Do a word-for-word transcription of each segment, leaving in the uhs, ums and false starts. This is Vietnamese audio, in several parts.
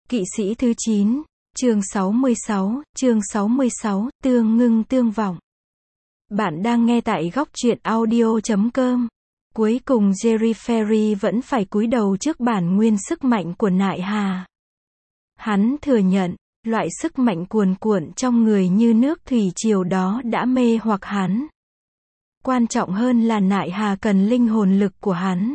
Kỵ sĩ thứ chín, chương sáu mươi sáu, chương sáu mươi sáu, tương ngưng tương vọng. Bạn đang nghe tại góc truyện audio chấm com. Cuối cùng Jerry Ferry vẫn phải cúi đầu trước bản nguyên sức mạnh của Nại Hà. Hắn thừa nhận, loại sức mạnh cuồn cuộn trong người như nước thủy triều đó đã mê hoặc hắn. Quan trọng hơn là Nại Hà cần linh hồn lực của hắn.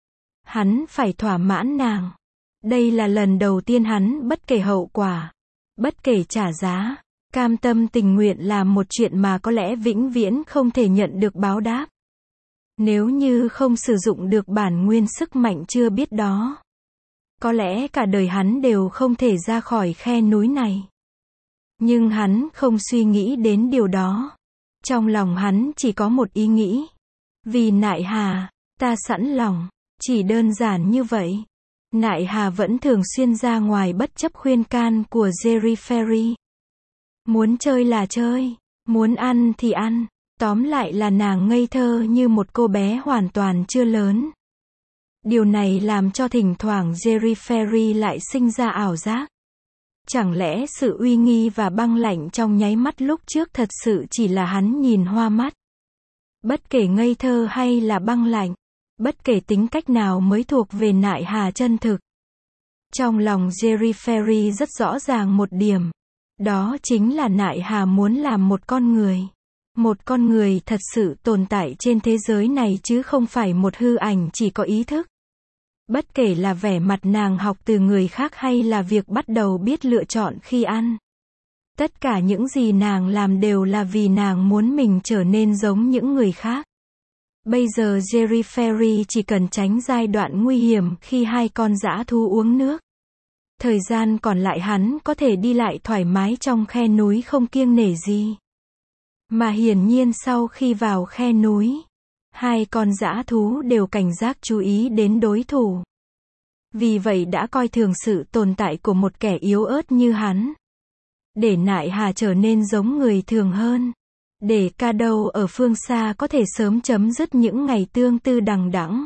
Hắn phải thỏa mãn nàng. Đây là lần đầu tiên hắn bất kể hậu quả, bất kể trả giá, cam tâm tình nguyện làm một chuyện mà có lẽ vĩnh viễn không thể nhận được báo đáp. Nếu như không sử dụng được bản nguyên sức mạnh chưa biết đó, có lẽ cả đời hắn đều không thể ra khỏi khe núi này. Nhưng hắn không suy nghĩ đến điều đó. Trong lòng hắn chỉ có một ý nghĩ. Vì Nại Hà, ta sẵn lòng. Chỉ đơn giản như vậy. Nại Hà vẫn thường xuyên ra ngoài bất chấp khuyên can của Jerry Ferry. Muốn chơi là chơi, muốn ăn thì ăn. Tóm lại là nàng ngây thơ như một cô bé hoàn toàn chưa lớn. Điều này làm cho thỉnh thoảng Jerry Ferry lại sinh ra ảo giác. Chẳng lẽ sự uy nghi và băng lạnh trong nháy mắt lúc trước thật sự chỉ là hắn nhìn hoa mắt? Bất kể ngây thơ hay là băng lạnh, bất kể tính cách nào mới thuộc về Nại Hà chân thực. Trong lòng Jerry Ferry rất rõ ràng một điểm. Đó chính là Nại Hà muốn làm một con người. Một con người thật sự tồn tại trên thế giới này chứ không phải một hư ảnh chỉ có ý thức. Bất kể là vẻ mặt nàng học từ người khác hay là việc bắt đầu biết lựa chọn khi ăn. Tất cả những gì nàng làm đều là vì nàng muốn mình trở nên giống những người khác. Bây giờ Jerry Ferry chỉ cần tránh giai đoạn nguy hiểm khi hai con dã thú uống nước. Thời gian còn lại hắn có thể đi lại thoải mái trong khe núi không kiêng nể gì. Mà hiển nhiên sau khi vào khe núi, hai con dã thú đều cảnh giác chú ý đến đối thủ. Vì vậy đã coi thường sự tồn tại của một kẻ yếu ớt như hắn. Để Nại Hà trở nên giống người thường hơn. Để Cadeau ở phương xa có thể sớm chấm dứt những ngày tương tư đằng đẵng.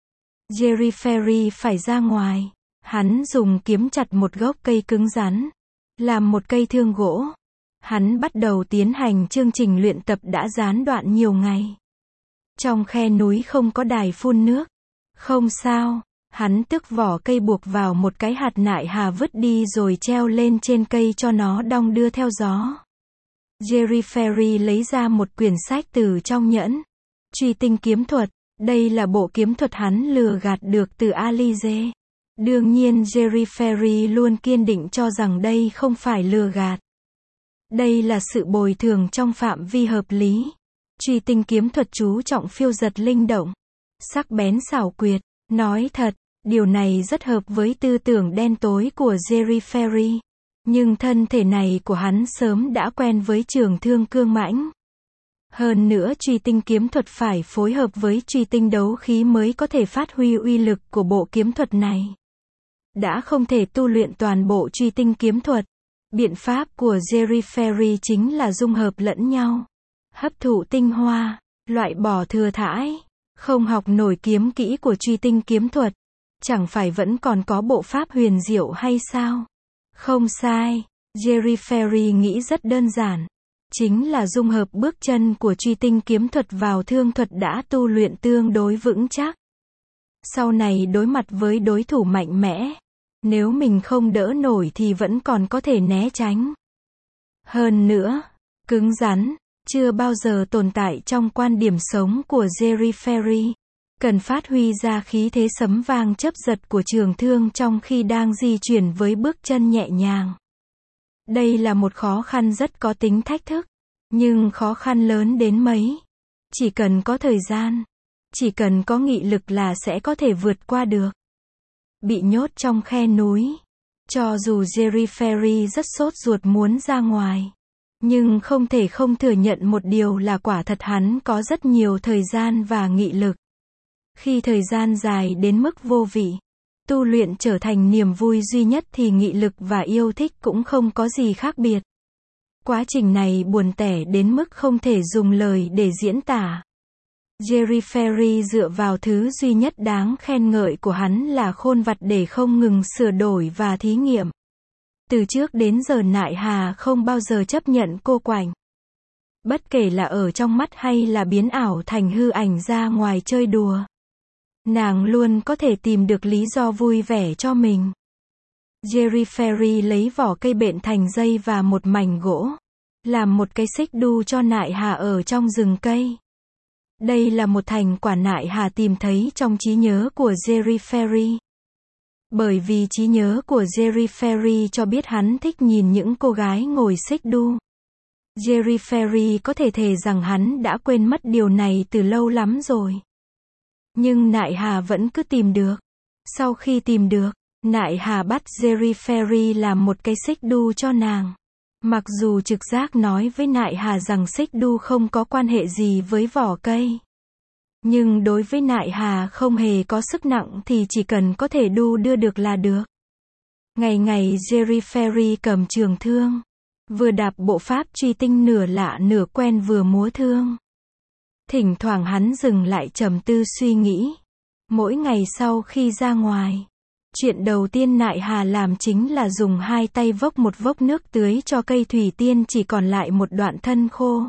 Jerry Ferry phải ra ngoài. Hắn dùng kiếm chặt một gốc cây cứng rắn. Làm một cây thương gỗ. Hắn bắt đầu tiến hành chương trình luyện tập đã gián đoạn nhiều ngày. Trong khe núi không có đài phun nước. Không sao, hắn tước vỏ cây buộc vào một cái hạt Nại Hà vứt đi rồi treo lên trên cây cho nó đong đưa theo gió. Jerry Ferry lấy ra một quyển sách từ trong nhẫn. Truy tinh kiếm thuật, đây là bộ kiếm thuật hắn lừa gạt được từ Alize. Đương nhiên Jerry Ferry luôn kiên định cho rằng đây không phải lừa gạt. Đây là sự bồi thường trong phạm vi hợp lý. Truy tinh kiếm thuật chú trọng phiêu dật linh động, sắc bén xảo quyệt. Nói thật, điều này rất hợp với tư tưởng đen tối của Jerry Ferry. Nhưng thân thể này của hắn sớm đã quen với trường thương cương mãnh. Hơn nữa truy tinh kiếm thuật phải phối hợp với truy tinh đấu khí mới có thể phát huy uy lực của bộ kiếm thuật này. Đã không thể tu luyện toàn bộ truy tinh kiếm thuật. Biện pháp của Jerry Ferry chính là dung hợp lẫn nhau. Hấp thụ tinh hoa, loại bỏ thừa thãi. Không học nổi kiếm kỹ của truy tinh kiếm thuật. Chẳng phải vẫn còn có bộ pháp huyền diệu hay sao? Không sai, Jerry Ferry nghĩ rất đơn giản. Chính là dung hợp bước chân của truy tinh kiếm thuật vào thương thuật đã tu luyện tương đối vững chắc. Sau này đối mặt với đối thủ mạnh mẽ, nếu mình không đỡ nổi thì vẫn còn có thể né tránh. Hơn nữa, cứng rắn, chưa bao giờ tồn tại trong quan điểm sống của Jerry Ferry. Cần phát huy ra khí thế sấm vang chớp giật của trường thương trong khi đang di chuyển với bước chân nhẹ nhàng. Đây là một khó khăn rất có tính thách thức. Nhưng khó khăn lớn đến mấy. Chỉ cần có thời gian. Chỉ cần có nghị lực là sẽ có thể vượt qua được. Bị nhốt trong khe núi. Cho dù Jerry Ferry rất sốt ruột muốn ra ngoài. Nhưng không thể không thừa nhận một điều là quả thật hắn có rất nhiều thời gian và nghị lực. Khi thời gian dài đến mức vô vị, tu luyện trở thành niềm vui duy nhất thì nghị lực và yêu thích cũng không có gì khác biệt. Quá trình này buồn tẻ đến mức không thể dùng lời để diễn tả. Jerry Ferry dựa vào thứ duy nhất đáng khen ngợi của hắn là khôn vặt để không ngừng sửa đổi và thí nghiệm. Từ trước đến giờ Nại Hà không bao giờ chấp nhận cô quạnh. Bất kể là ở trong mắt hay là biến ảo thành hư ảnh ra ngoài chơi đùa. Nàng luôn có thể tìm được lý do vui vẻ cho mình. Jerry Ferry lấy vỏ cây bện thành dây và một mảnh gỗ. Làm một cái xích đu cho Nại Hà ở trong rừng cây. Đây là một thành quả Nại Hà tìm thấy trong trí nhớ của Jerry Ferry. Bởi vì trí nhớ của Jerry Ferry cho biết hắn thích nhìn những cô gái ngồi xích đu. Jerry Ferry có thể thề rằng hắn đã quên mất điều này từ lâu lắm rồi. Nhưng Nại Hà vẫn cứ tìm được. Sau khi tìm được, Nại Hà bắt Jerry Ferry làm một cái xích đu cho nàng. Mặc dù trực giác nói với Nại Hà rằng xích đu không có quan hệ gì với vỏ cây. Nhưng đối với Nại Hà không hề có sức nặng thì chỉ cần có thể đu đưa được là được. Ngày ngày Jerry Ferry cầm trường thương. Vừa đạp bộ pháp truy tinh nửa lạ nửa quen vừa múa thương. Thỉnh thoảng hắn dừng lại trầm tư suy nghĩ. Mỗi ngày sau khi ra ngoài, chuyện đầu tiên Nại Hà làm chính là dùng hai tay vốc một vốc nước tưới cho cây thủy tiên chỉ còn lại một đoạn thân khô.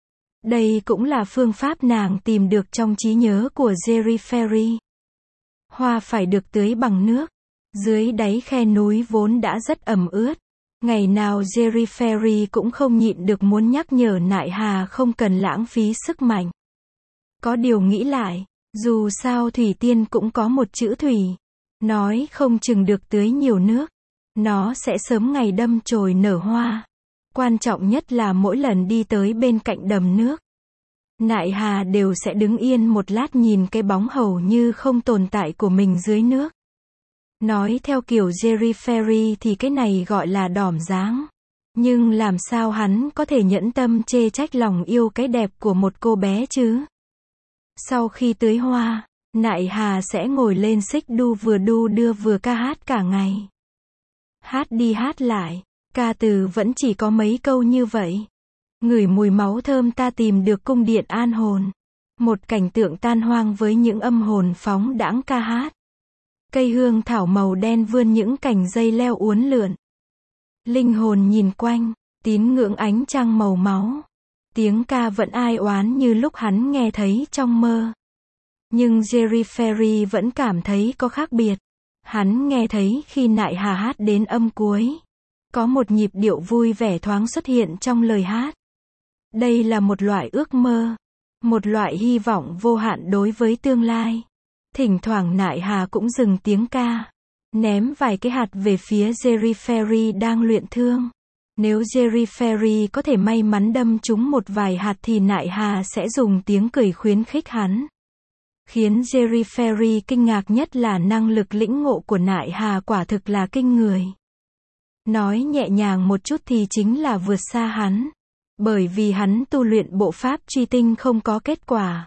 Đây cũng là phương pháp nàng tìm được trong trí nhớ của Jerry Ferry. Hoa phải được tưới bằng nước. Dưới đáy khe núi vốn đã rất ẩm ướt. Ngày nào Jerry Ferry cũng không nhịn được muốn nhắc nhở Nại Hà không cần lãng phí sức mạnh. Có điều nghĩ lại, dù sao thủy tiên cũng có một chữ thủy. Nói không chừng được tưới nhiều nước. Nó sẽ sớm ngày đâm chồi nở hoa. Quan trọng nhất là mỗi lần đi tới bên cạnh đầm nước, Nại Hà đều sẽ đứng yên một lát nhìn cái bóng hầu như không tồn tại của mình dưới nước. Nói theo kiểu Jerry Ferry thì cái này gọi là đỏm dáng. Nhưng làm sao hắn có thể nhẫn tâm chê trách lòng yêu cái đẹp của một cô bé chứ? Sau khi tưới hoa, Nại Hà sẽ ngồi lên xích đu vừa đu đưa vừa ca hát cả ngày. Hát đi hát lại, ca từ vẫn chỉ có mấy câu như vậy. Ngửi mùi máu thơm ta tìm được cung điện an hồn. Một cảnh tượng tan hoang với những âm hồn phóng đãng ca hát. Cây hương thảo màu đen vươn những cành dây leo uốn lượn. Linh hồn nhìn quanh, tín ngưỡng ánh trăng màu máu. Tiếng ca vẫn ai oán như lúc hắn nghe thấy trong mơ. Nhưng Jerry Ferry vẫn cảm thấy có khác biệt. Hắn nghe thấy khi Nại Hà hát đến âm cuối. Có một nhịp điệu vui vẻ thoáng xuất hiện trong lời hát. Đây là một loại ước mơ. Một loại hy vọng vô hạn đối với tương lai. Thỉnh thoảng Nại Hà cũng dừng tiếng ca. Ném vài cái hạt về phía Jerry Ferry đang luyện thương. Nếu Jerry Ferry có thể may mắn đâm trúng một vài hạt thì Nại Hà sẽ dùng tiếng cười khuyến khích hắn. Khiến Jerry Ferry kinh ngạc nhất là năng lực lĩnh ngộ của Nại Hà quả thực là kinh người. Nói nhẹ nhàng một chút thì chính là vượt xa hắn. Bởi vì hắn tu luyện bộ pháp truy tinh không có kết quả.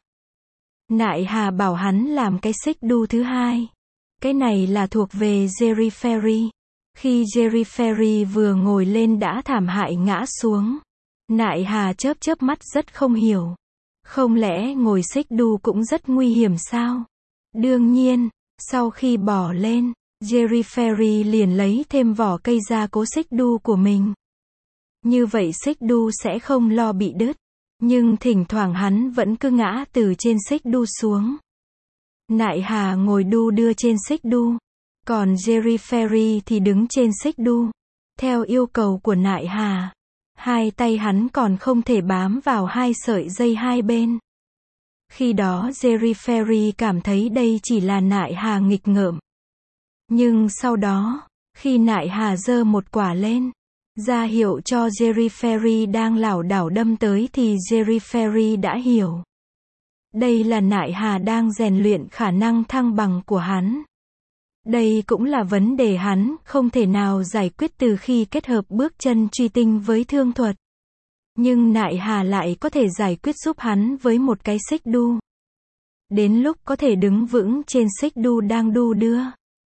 Nại Hà bảo hắn làm cái xích đu thứ hai. Cái này là thuộc về Jerry Ferry. Khi Jerry Ferry vừa ngồi lên đã thảm hại ngã xuống. Nại Hà chớp chớp mắt rất không hiểu. Không lẽ ngồi xích đu cũng rất nguy hiểm sao? Đương nhiên, sau khi bỏ lên, Jerry Ferry liền lấy thêm vỏ cây ra cố xích đu của mình. Như vậy xích đu sẽ không lo bị đứt. Nhưng thỉnh thoảng hắn vẫn cứ ngã từ trên xích đu xuống. Nại Hà ngồi đu đưa trên xích đu. Còn Jerry Ferry thì đứng trên xích đu. Theo yêu cầu của Nại Hà, hai tay hắn còn không thể bám vào hai sợi dây hai bên. Khi đó Jerry Ferry cảm thấy đây chỉ là Nại Hà nghịch ngợm. Nhưng sau đó, khi Nại Hà giơ một quả lên, ra hiệu cho Jerry Ferry đang lảo đảo đâm tới thì Jerry Ferry đã hiểu. Đây là Nại Hà đang rèn luyện khả năng thăng bằng của hắn. Đây cũng là vấn đề hắn không thể nào giải quyết từ khi kết hợp bước chân truy tinh với thương thuật. Nhưng Nại Hà lại có thể giải quyết giúp hắn với một cái xích đu. Đến lúc có thể đứng vững trên xích đu đang đu đưa.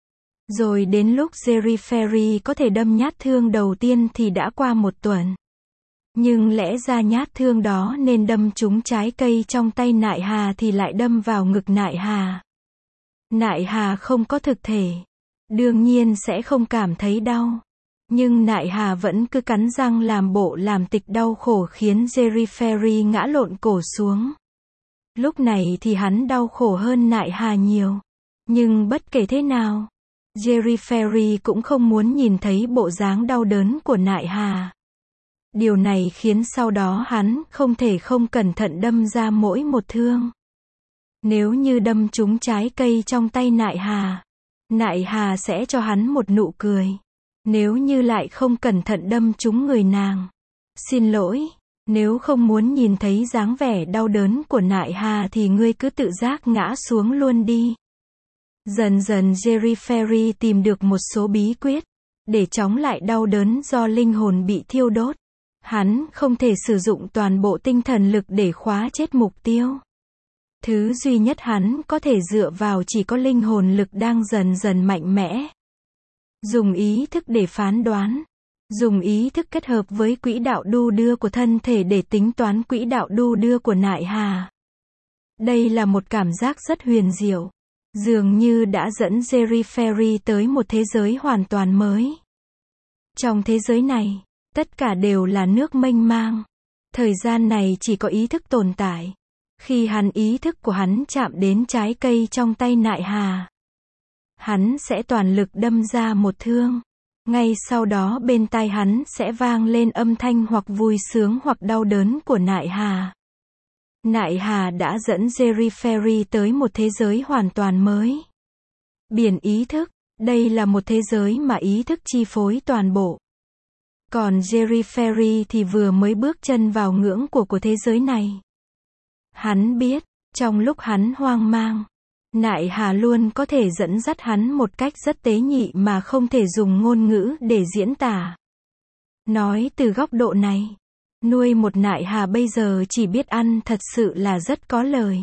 Rồi đến lúc Jerry Ferry có thể đâm nhát thương đầu tiên thì đã qua một tuần. Nhưng lẽ ra nhát thương đó nên đâm trúng trái cây trong tay Nại Hà thì lại đâm vào ngực Nại Hà. Nại Hà không có thực thể. Đương nhiên sẽ không cảm thấy đau. Nhưng Nại Hà vẫn cứ cắn răng làm bộ làm tịch đau khổ khiến Jerry Ferry ngã lộn cổ xuống. Lúc này thì hắn đau khổ hơn Nại Hà nhiều. Nhưng bất kể thế nào, Jerry Ferry cũng không muốn nhìn thấy bộ dáng đau đớn của Nại Hà. Điều này khiến sau đó hắn không thể không cẩn thận đâm ra mỗi một thương. Nếu như đâm trúng trái cây trong tay Nại Hà, Nại Hà sẽ cho hắn một nụ cười. Nếu như lại không cẩn thận đâm trúng người nàng, xin lỗi, nếu không muốn nhìn thấy dáng vẻ đau đớn của Nại Hà thì ngươi cứ tự giác ngã xuống luôn đi. Dần dần Jerry Ferry tìm được một số bí quyết để chống lại đau đớn do linh hồn bị thiêu đốt. Hắn không thể sử dụng toàn bộ tinh thần lực để khóa chết mục tiêu. Thứ duy nhất hắn có thể dựa vào chỉ có linh hồn lực đang dần dần mạnh mẽ. Dùng ý thức để phán đoán. Dùng ý thức kết hợp với quỹ đạo đu đưa của thân thể để tính toán quỹ đạo đu đưa của Nại Hà. Đây là một cảm giác rất huyền diệu. Dường như đã dẫn Jerry Ferry tới một thế giới hoàn toàn mới. Trong thế giới này, tất cả đều là nước mênh mang. Thời gian này chỉ có ý thức tồn tại. Khi hắn ý thức của hắn chạm đến trái cây trong tay Nại Hà, hắn sẽ toàn lực đâm ra một thương. Ngay sau đó bên tai hắn sẽ vang lên âm thanh hoặc vui sướng hoặc đau đớn của Nại Hà. Nại Hà đã dẫn Jerry Ferry tới một thế giới hoàn toàn mới. Biển ý thức, đây là một thế giới mà ý thức chi phối toàn bộ. Còn Jerry Ferry thì vừa mới bước chân vào ngưỡng của của thế giới này. Hắn biết, trong lúc hắn hoang mang, Nại Hà luôn có thể dẫn dắt hắn một cách rất tế nhị mà không thể dùng ngôn ngữ để diễn tả. Nói từ góc độ này, nuôi một Nại Hà bây giờ chỉ biết ăn thật sự là rất có lời.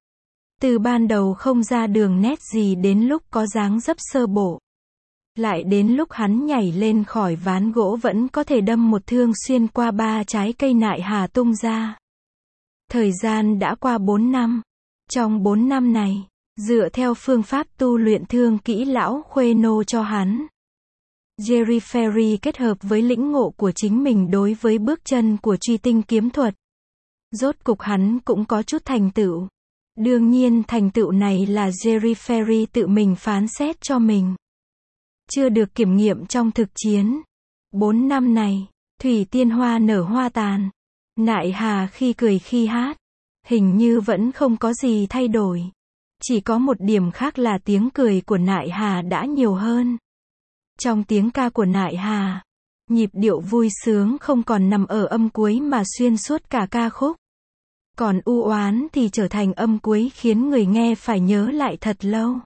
Từ ban đầu không ra đường nét gì đến lúc có dáng dấp sơ bộ. Lại đến lúc hắn nhảy lên khỏi ván gỗ vẫn có thể đâm một thương xuyên qua ba trái cây Nại Hà tung ra. Thời gian đã qua bốn năm. Trong bốn năm này, dựa theo phương pháp tu luyện thương kỹ lão Khuê Nô cho hắn, Jerry Ferry kết hợp với lĩnh ngộ của chính mình đối với bước chân của truy tinh kiếm thuật. Rốt cục hắn cũng có chút thành tựu. Đương nhiên thành tựu này là Jerry Ferry tự mình phán xét cho mình. Chưa được kiểm nghiệm trong thực chiến. Bốn năm này, thủy tiên hoa nở hoa tàn. Nại Hà khi cười khi hát. Hình như vẫn không có gì thay đổi. Chỉ có một điểm khác là tiếng cười của Nại Hà đã nhiều hơn. Trong tiếng ca của Nại Hà, nhịp điệu vui sướng không còn nằm ở âm cuối mà xuyên suốt cả ca khúc. Còn u oán thì trở thành âm cuối khiến người nghe phải nhớ lại thật lâu.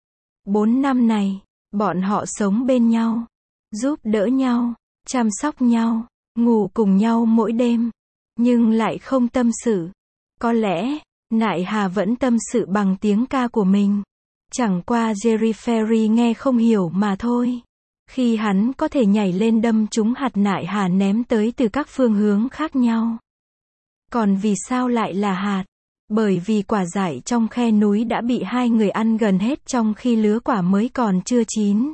Bốn năm này, bọn họ sống bên nhau, giúp đỡ nhau, chăm sóc nhau, ngủ cùng nhau mỗi đêm, nhưng lại không tâm sự. Có lẽ, Nại Hà vẫn tâm sự bằng tiếng ca của mình. Chẳng qua Jerry Ferry nghe không hiểu mà thôi. Khi hắn có thể nhảy lên đâm trúng hạt Nại Hà ném tới từ các phương hướng khác nhau. Còn vì sao lại là hạt? Bởi vì quả dại trong khe núi đã bị hai người ăn gần hết trong khi lứa quả mới còn chưa chín.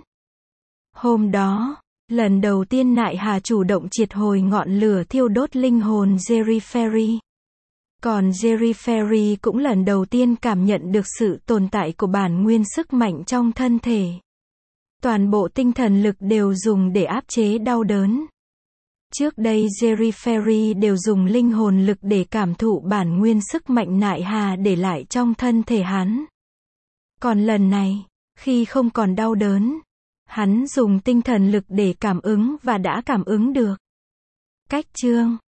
Hôm đó, lần đầu tiên Nại Hà chủ động triệt hồi ngọn lửa thiêu đốt linh hồn Jerry Ferry. Còn Jerry Ferry cũng lần đầu tiên cảm nhận được sự tồn tại của bản nguyên sức mạnh trong thân thể. Toàn bộ tinh thần lực đều dùng để áp chế đau đớn. Trước đây Jerry Ferry đều dùng linh hồn lực để cảm thụ bản nguyên sức mạnh Nại Hà để lại trong thân thể hắn. Còn lần này, khi không còn đau đớn, hắn dùng tinh thần lực để cảm ứng và đã cảm ứng được. Cách chương